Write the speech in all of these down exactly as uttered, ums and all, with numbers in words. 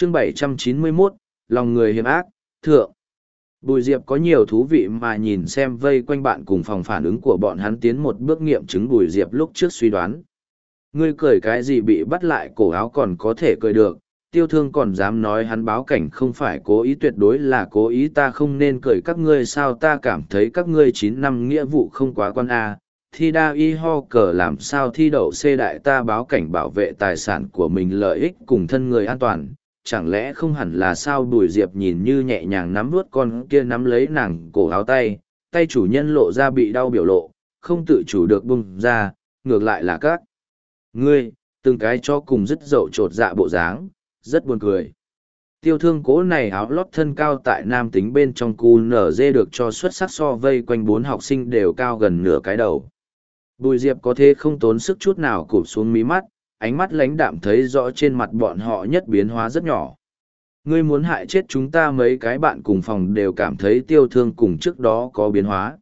chương bảy trăm chín mươi mốt, lòng người hiểm ác, thượng. Bùi Diệp có nhiều thú vị mà nhìn xem vây quanh bạn cùng phòng phản ứng của bọn hắn tiến một bước nghiệm chứng Bùi Diệp lúc trước suy đoán. Ngươi cười cái gì bị bắt lại cổ áo còn có thể cười được, Tiêu Thương còn dám nói hắn báo cảnh không phải cố ý, tuyệt đối là cố ý. Ta không nên cười các ngươi sao? Ta cảm thấy các ngươi chín năm nghĩa vụ không quá quan a. Thi đa y ho cờ làm sao thi đậu C đại? Ta báo cảnh bảo vệ tài sản của mình, lợi ích cùng thân người an toàn, chẳng lẽ không hẳn là sao? Bùi Diệp nhìn như nhẹ nhàng nắm vuốt con kia nắm lấy nàng cổ áo tay, tay chủ nhân lộ ra bị đau biểu lộ, không tự chủ được bung ra, ngược lại là các ngươi, từng cái cho cùng dứt dậu trột dạ bộ dáng, rất buồn cười. Tiêu Thương cố này áo lót thân cao tại nam tính bên trong cu nở dê được cho xuất sắc, so vây quanh bốn học sinh đều cao gần nửa cái đầu. Bùi Diệp có thế không tốn sức chút nào cụp xuống mí mắt, ánh mắt lãnh đạm thấy rõ trên mặt bọn họ nhất biến hóa rất nhỏ. Ngươi muốn hại chết chúng ta? Mấy cái bạn cùng phòng đều cảm thấy Tiêu Thương cùng trước đó có biến hóa.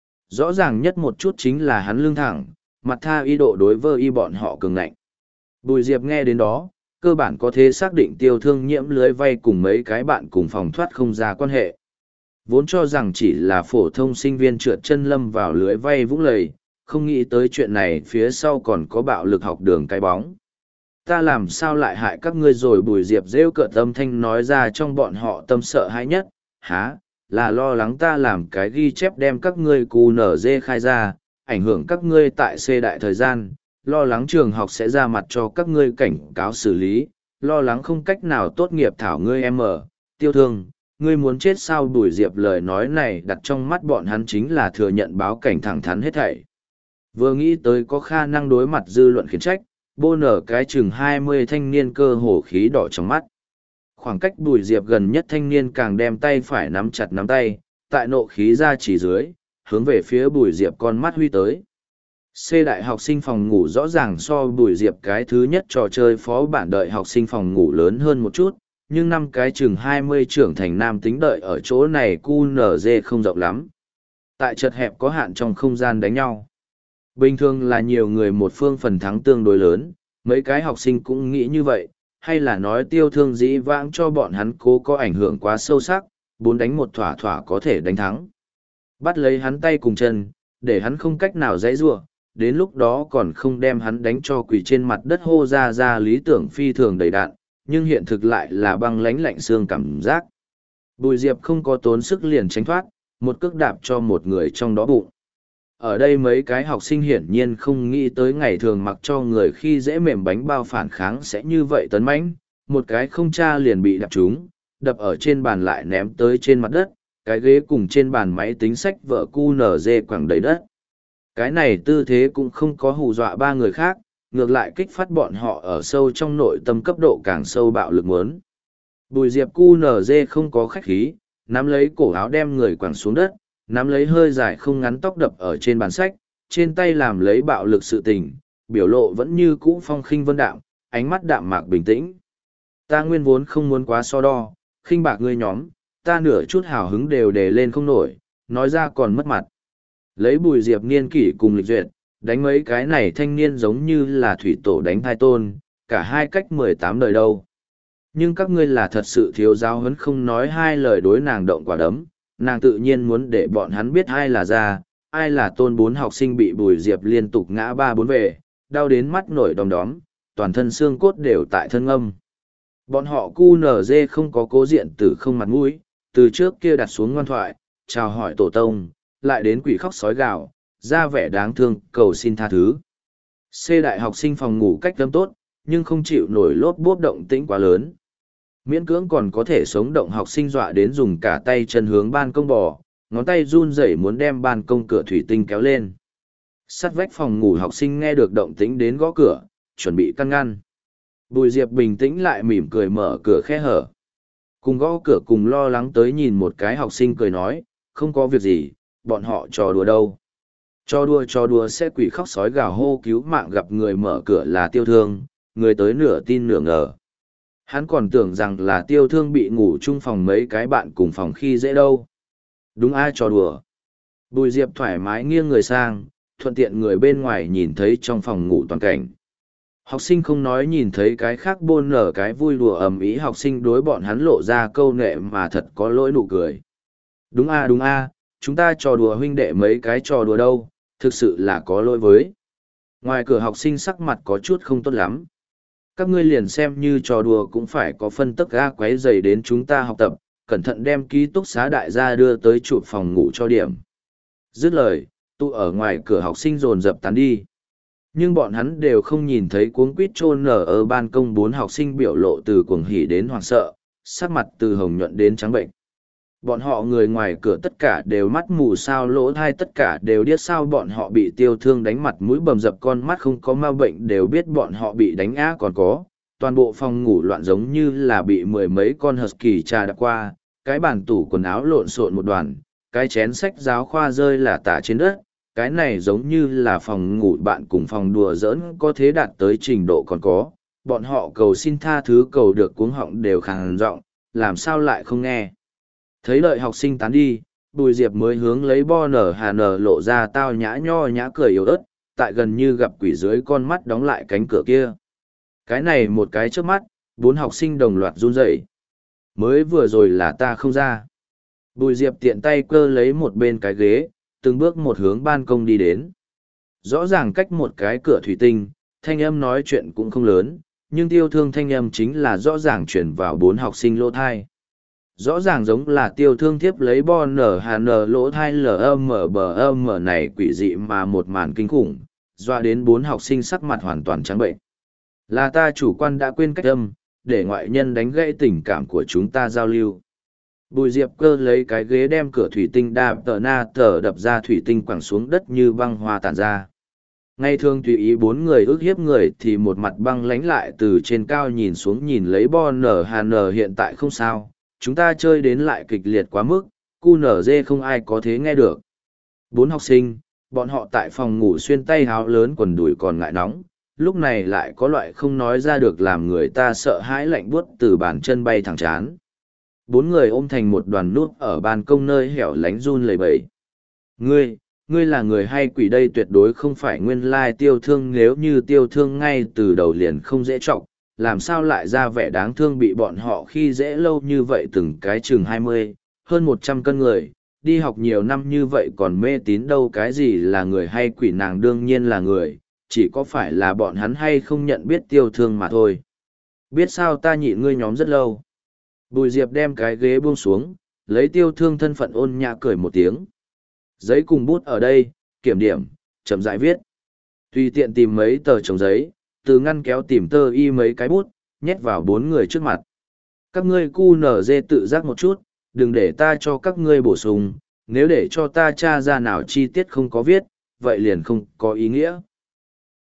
Rõ ràng nhất một chút chính là hắn lưng thẳng, mặt tha y độ đối với y bọn họ cường ngạnh. Bùi Diệp nghe đến đó, cơ bản có thể xác định Tiêu Thương nhiễm lưới vay cùng mấy cái bạn cùng phòng thoát không ra quan hệ. Vốn cho rằng chỉ là phổ thông sinh viên trượt chân lâm vào lưới vay vũng lầy, không nghĩ tới chuyện này phía sau còn có bạo lực học đường cái bóng. Ta làm sao lại hại các ngươi rồi? Bùi Diệp rêu cợt âm thanh nói ra, trong bọn họ tâm sợ hãi nhất, há, là lo lắng ta làm cái ghi chép đem các ngươi cù nở dê khai ra, ảnh hưởng các ngươi tại C đại thời gian, lo lắng trường học sẽ ra mặt cho các ngươi cảnh cáo xử lý, lo lắng không cách nào tốt nghiệp thảo ngươi em ở, Tiêu Thương, ngươi muốn chết sao? Bùi Diệp lời nói này đặt trong mắt bọn hắn chính là thừa nhận báo cảnh thẳng thắn hết thảy. Vừa nghĩ tới có khả năng đối mặt dư luận khiển trách, bô nở cái chừng hai mươi thanh niên cơ hồ khí đỏ trong mắt. Khoảng cách Bùi Diệp gần nhất thanh niên càng đem tay phải nắm chặt nắm tay, tại nộ khí ra chỉ dưới, hướng về phía Bùi Diệp con mắt huy tới. C đại học sinh phòng ngủ rõ ràng so Bùi Diệp cái thứ nhất trò chơi phó bản đợi học sinh phòng ngủ lớn hơn một chút, nhưng năm cái chừng hai mươi trưởng thành nam tính đợi ở chỗ này cu nở dê không rộng lắm. Tại chật hẹp có hạn trong không gian đánh nhau. Bình thường là nhiều người một phương phần thắng tương đối lớn, mấy cái học sinh cũng nghĩ như vậy, hay là nói Tiêu Thương dĩ vãng cho bọn hắn cố có ảnh hưởng quá sâu sắc, bốn đánh một thỏa thỏa có thể đánh thắng. Bắt lấy hắn tay cùng chân, để hắn không cách nào dãy giụa, đến lúc đó còn không đem hắn đánh cho quỳ trên mặt đất hô ra ra lý tưởng phi thường đầy đạn, nhưng hiện thực lại là băng lánh lạnh xương cảm giác. Bùi Diệp không có tốn sức liền tránh thoát, một cước đạp cho một người trong đó bụng. Ở đây mấy cái học sinh hiển nhiên không nghĩ tới ngày thường mặc cho người khi dễ mềm bánh bao phản kháng sẽ như vậy tấn mãnh, một cái không tra liền bị đạp trúng, đập ở trên bàn lại ném tới trên mặt đất, cái ghế cùng trên bàn máy tính sách vợ cu nở dê quẳng đầy đất. Cái này tư thế cũng không có hù dọa ba người khác, ngược lại kích phát bọn họ ở sâu trong nội tâm cấp độ càng sâu bạo lực muốn. Bùi Diệp cu nở dê không có khách khí, nắm lấy cổ áo đem người quẳng xuống đất, nắm lấy hơi dài không ngắn tóc đập ở trên bàn sách, trên tay làm lấy bạo lực sự tình, biểu lộ vẫn như cũ phong khinh vân đạm, ánh mắt đạm mạc bình tĩnh. Ta nguyên vốn không muốn quá so đo, khinh bạc ngươi nhóm, ta nửa chút hào hứng đều đề lên không nổi, nói ra còn mất mặt. Lấy Bùi Diệp niên kỷ cùng lịch duyệt, đánh mấy cái này thanh niên giống như là thủy tổ đánh thai tôn, cả hai cách mười tám đời đâu. Nhưng các ngươi là thật sự thiếu giáo huấn, không nói hai lời đối nàng động quả đấm, nàng tự nhiên muốn để bọn hắn biết ai là ra, ai là tôn. Bốn học sinh bị Bùi Diệp liên tục ngã ba bốn về, đau đến mắt nổi đom đóm, toàn thân xương cốt đều tại thân âm. Bọn họ cu nở dê không có cố diện tử không mặt mũi, từ trước kia đặt xuống ngoan thoại, chào hỏi tổ tông, lại đến quỷ khóc sói gào, ra vẻ đáng thương, cầu xin tha thứ. C đại học sinh phòng ngủ cách âm tốt, nhưng không chịu nổi lốp bốp động tĩnh quá lớn. Miễn cưỡng còn có thể sống động học sinh dọa đến dùng cả tay chân hướng ban công bò, ngón tay run rẩy muốn đem ban công cửa thủy tinh kéo lên. Sắt vách phòng ngủ học sinh nghe được động tĩnh đến gõ cửa, chuẩn bị căn ngăn. Bùi Diệp bình tĩnh lại mỉm cười mở cửa khe hở. Cùng gõ cửa cùng lo lắng tới nhìn một cái học sinh cười nói, không có việc gì, bọn họ trò đùa đâu. Trò đùa trò đùa sẽ quỷ khóc sói gào hô cứu mạng, gặp người mở cửa là Tiêu Thương, người tới nửa tin nửa ngờ. Hắn còn tưởng rằng là Tiêu Thương bị ngủ chung phòng mấy cái bạn cùng phòng khi dễ đâu. Đúng ai trò đùa. Bùi Diệp thoải mái nghiêng người sang, thuận tiện người bên ngoài nhìn thấy trong phòng ngủ toàn cảnh. Học sinh không nói nhìn thấy cái khác bôn nở cái vui đùa ầm ĩ học sinh đối bọn hắn lộ ra câu nệ mà thật có lỗi nụ cười. Đúng a đúng a, chúng ta trò đùa huynh đệ mấy cái trò đùa đâu, thực sự là có lỗi với. Ngoài cửa học sinh sắc mặt có chút không tốt lắm. Các ngươi liền xem như trò đùa cũng phải có phân tức ga quấy dày đến chúng ta học tập, cẩn thận đem ký túc xá đại gia đưa tới chụp phòng ngủ cho điểm. Dứt lời, tụ ở ngoài cửa học sinh dồn dập tán đi. Nhưng bọn hắn đều không nhìn thấy cuống quýt chôn nở ở ban công bốn học sinh biểu lộ từ cuồng hỉ đến hoảng sợ, sắc mặt từ hồng nhuận đến trắng bệnh. Bọn họ người ngoài cửa tất cả đều mắt mù sao lỗ thai tất cả đều điếc sao bọn họ bị tiêu thương đánh mặt mũi bầm dập con mắt không có ma bệnh đều biết bọn họ bị đánh á còn có. Toàn bộ phòng ngủ loạn giống như là bị mười mấy con husky trà đạp qua, cái bàn tủ quần áo lộn xộn một đoàn, cái chén sách giáo khoa rơi là tả trên đất, cái này giống như là phòng ngủ bạn cùng phòng đùa giỡn có thế đạt tới trình độ còn có. Bọn họ cầu xin tha thứ cầu được cuống họng đều khàn giọng, làm sao lại không nghe. Thấy đợi học sinh tán đi, Bùi Diệp mới hướng lấy bo nở hà nở lộ ra tao nhã nho nhã cười yếu ớt, tại gần như gặp quỷ dưới con mắt đóng lại cánh cửa kia. Cái này một cái trước mắt, bốn học sinh đồng loạt run rẩy. Mới vừa rồi là ta không ra. Bùi Diệp tiện tay cơ lấy một bên cái ghế, từng bước một hướng ban công đi đến. Rõ ràng cách một cái cửa thủy tinh, thanh âm nói chuyện cũng không lớn, nhưng tiêu thương thanh âm chính là rõ ràng chuyển vào bốn học sinh lỗ thai. Rõ ràng giống là tiêu thương thiếp lấy bo nở hà nở lỗ thai lờ mở bờ âm này quỷ dị mà một màn kinh khủng, doa đến bốn học sinh sắc mặt hoàn toàn trắng bệnh. Là ta chủ quan đã quên cách âm, để ngoại nhân đánh gãy tình cảm của chúng ta giao lưu. Bùi Diệp cơ lấy cái ghế đem cửa thủy tinh đạp tờ na tờ đập ra thủy tinh quẳng xuống đất như băng hoa tản ra. Ngay thường tùy ý bốn người ước hiếp người thì một mặt băng lánh lại từ trên cao nhìn xuống nhìn lấy bo nở hà nở hiện tại không sao, chúng ta chơi đến lại kịch liệt quá mức, cu nở dê không ai có thế nghe được. Bốn học sinh, bọn họ tại phòng ngủ xuyên tay háo lớn quần đùi còn ngại nóng, lúc này lại có loại không nói ra được làm người ta sợ hãi lạnh buốt từ bàn chân bay thẳng chán. Bốn người ôm thành một đoàn nút ở ban công nơi hẻo lánh run lẩy bẩy. Ngươi, ngươi là người hay quỷ đây tuyệt đối không phải nguyên lai tiêu thương nếu như tiêu thương ngay từ đầu liền không dễ trọng, làm sao lại ra vẻ đáng thương bị bọn họ khi dễ lâu như vậy từng cái chừng hai mươi, hơn một trăm cân người, đi học nhiều năm như vậy còn mê tín đâu cái gì là người hay quỷ nàng đương nhiên là người, chỉ có phải là bọn hắn hay không nhận biết tiêu thương mà thôi. Biết sao ta nhịn ngươi nhóm rất lâu. Bùi Diệp đem cái ghế buông xuống, lấy tiêu thương thân phận ôn nhã cười một tiếng. Giấy cùng bút ở đây, kiểm điểm, chậm rãi viết. Tùy tiện tìm mấy tờ chồng giấy, từ ngăn kéo tìm tơ y mấy cái bút, nhét vào bốn người trước mặt. Các ngươi cu nở dê tự giác một chút, đừng để ta cho các ngươi bổ sung, nếu để cho ta tra ra nào chi tiết không có viết, vậy liền không có ý nghĩa.